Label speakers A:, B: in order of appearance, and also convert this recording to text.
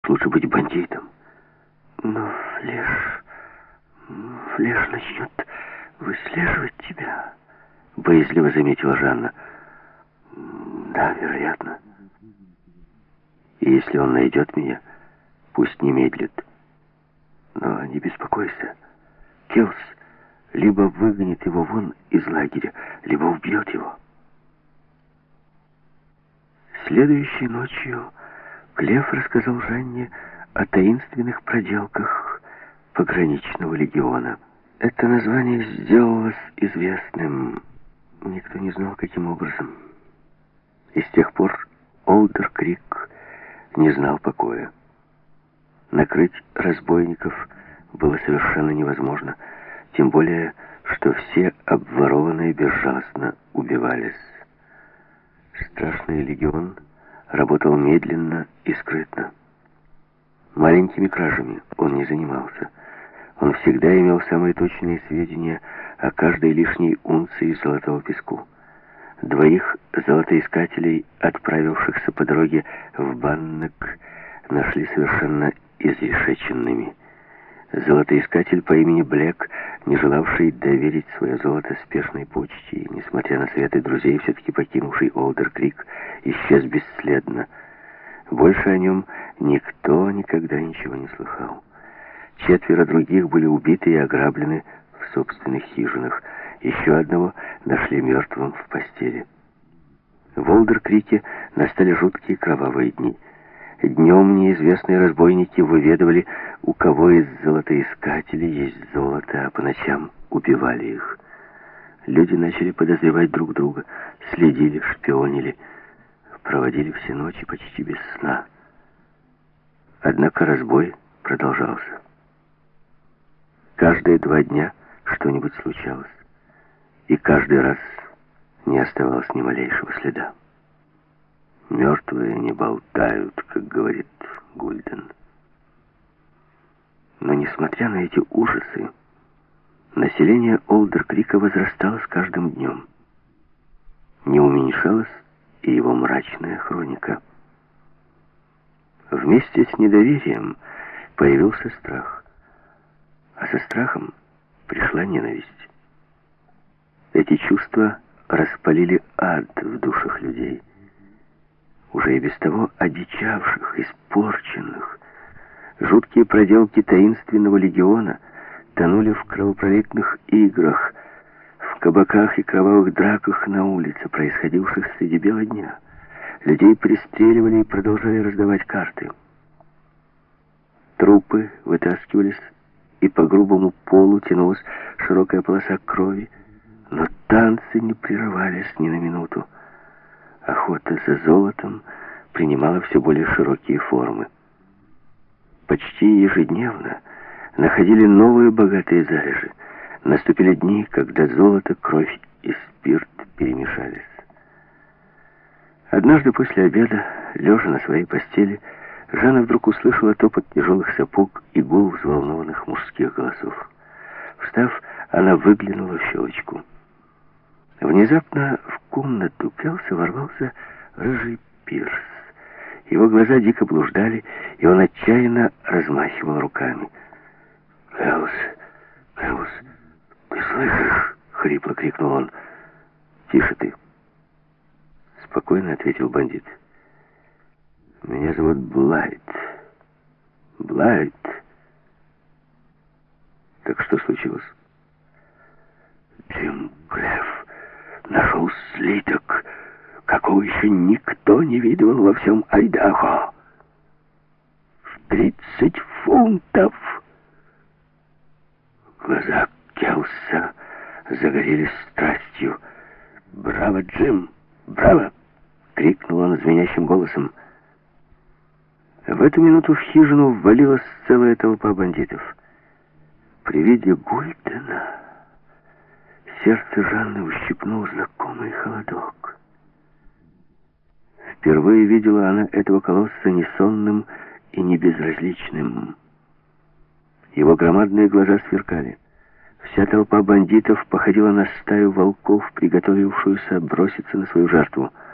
A: лучше быть бандитом. Но Флеш начнет выслеживать тебя, боязливо заметила Жанна. Да, вероятно. И если он найдет меня, пусть не медлит. Но не беспокойся. Келс либо выгонит его вон из лагеря, либо убьет его. Следующей ночью Клев рассказал Жанне о таинственных проделках пограничного легиона. Это название сделалось известным. Никто не знал, каким образом. И с тех пор Олдер-Крик не знал покоя. Накрыть разбойников было совершенно невозможно, тем более, что все обворованные безжалостно убивались. Страшный легион работал медленно и скрытно. Маленькими кражами он не занимался. Он всегда имел самые точные сведения о каждой лишней унции золотого песку. 2 золотоискателей, отправившихся по дороге в Баннек, нашли совершенно изрешеченными. Золотоискатель по имени Блек, не желавший доверить свое золото спешной почте, и, несмотря на советы друзей, все-таки покинувший Олдер-Крик, исчез бесследно. Больше о нем никто никогда ничего не слыхал. 4 других были убиты и ограблены в собственных хижинах. Еще одного нашли мертвым в постели. В Олдер-Крике настали жуткие кровавые дни. Днем неизвестные разбойники выведывали, у кого из золотоискателей есть золото, а по ночам убивали их. Люди начали подозревать друг друга, следили, шпионили, проводили все ночи почти без сна. Однако разбой продолжался. Каждые 2 дня что-нибудь случалось, и каждый раз не оставалось ни малейшего следа. «Мертвые не болтают», как говорит Гульден. Но, несмотря на эти ужасы, население Олдер-Крика возрастало с каждым днем. Не уменьшалась и его мрачная хроника. Вместе с недоверием появился страх, а со страхом пришла ненависть. Эти чувства распалили ад в душах людей, уже и без того одичавших, испорченных. Жуткие проделки таинственного легиона тонули в кровопролитных играх, в кабаках и кровавых драках на улице, происходивших среди бела дня. Людей пристреливали и продолжали раздавать карты. Трупы вытаскивались, и по грубому полу тянулась широкая полоса крови, но танцы не прерывались ни на минуту. Охота за золотом принимала все более широкие формы. Почти ежедневно находили новые богатые залежи. Наступили дни, когда золото, кровь и спирт перемешались. Однажды после обеда, лежа на своей постели, Жанна вдруг услышала топот тяжелых сапог и гул взволнованных мужских голосов. Встав, она выглянула в щелочку. Внезапно в комнату Келса ворвался рыжий Пирс. Его глаза дико блуждали, и он отчаянно размахивал руками. «Келс, ты слышишь?» — хрипло крикнул он. «Тише ты!» — спокойно ответил бандит. «Меня зовут Блайт. Блайт. Так что случилось?» «Джим Клев нашел слиток, какого еще никто не видывал во всем Айдахо. В 30 фунтов!» Глаза Келса загорелись страстью. «Браво, Джим! Браво!» — крикнул он звенящим голосом. В эту минуту в хижину ввалилась целая толпа бандитов. При виде Гульдена сердце Жанны ущипнул знакомый холодок. Впервые видела она этого колосса не сонным и не безразличным. Его громадные глаза сверкали. Вся толпа бандитов походила на стаю волков, приготовившуюся броситься на свою жертву.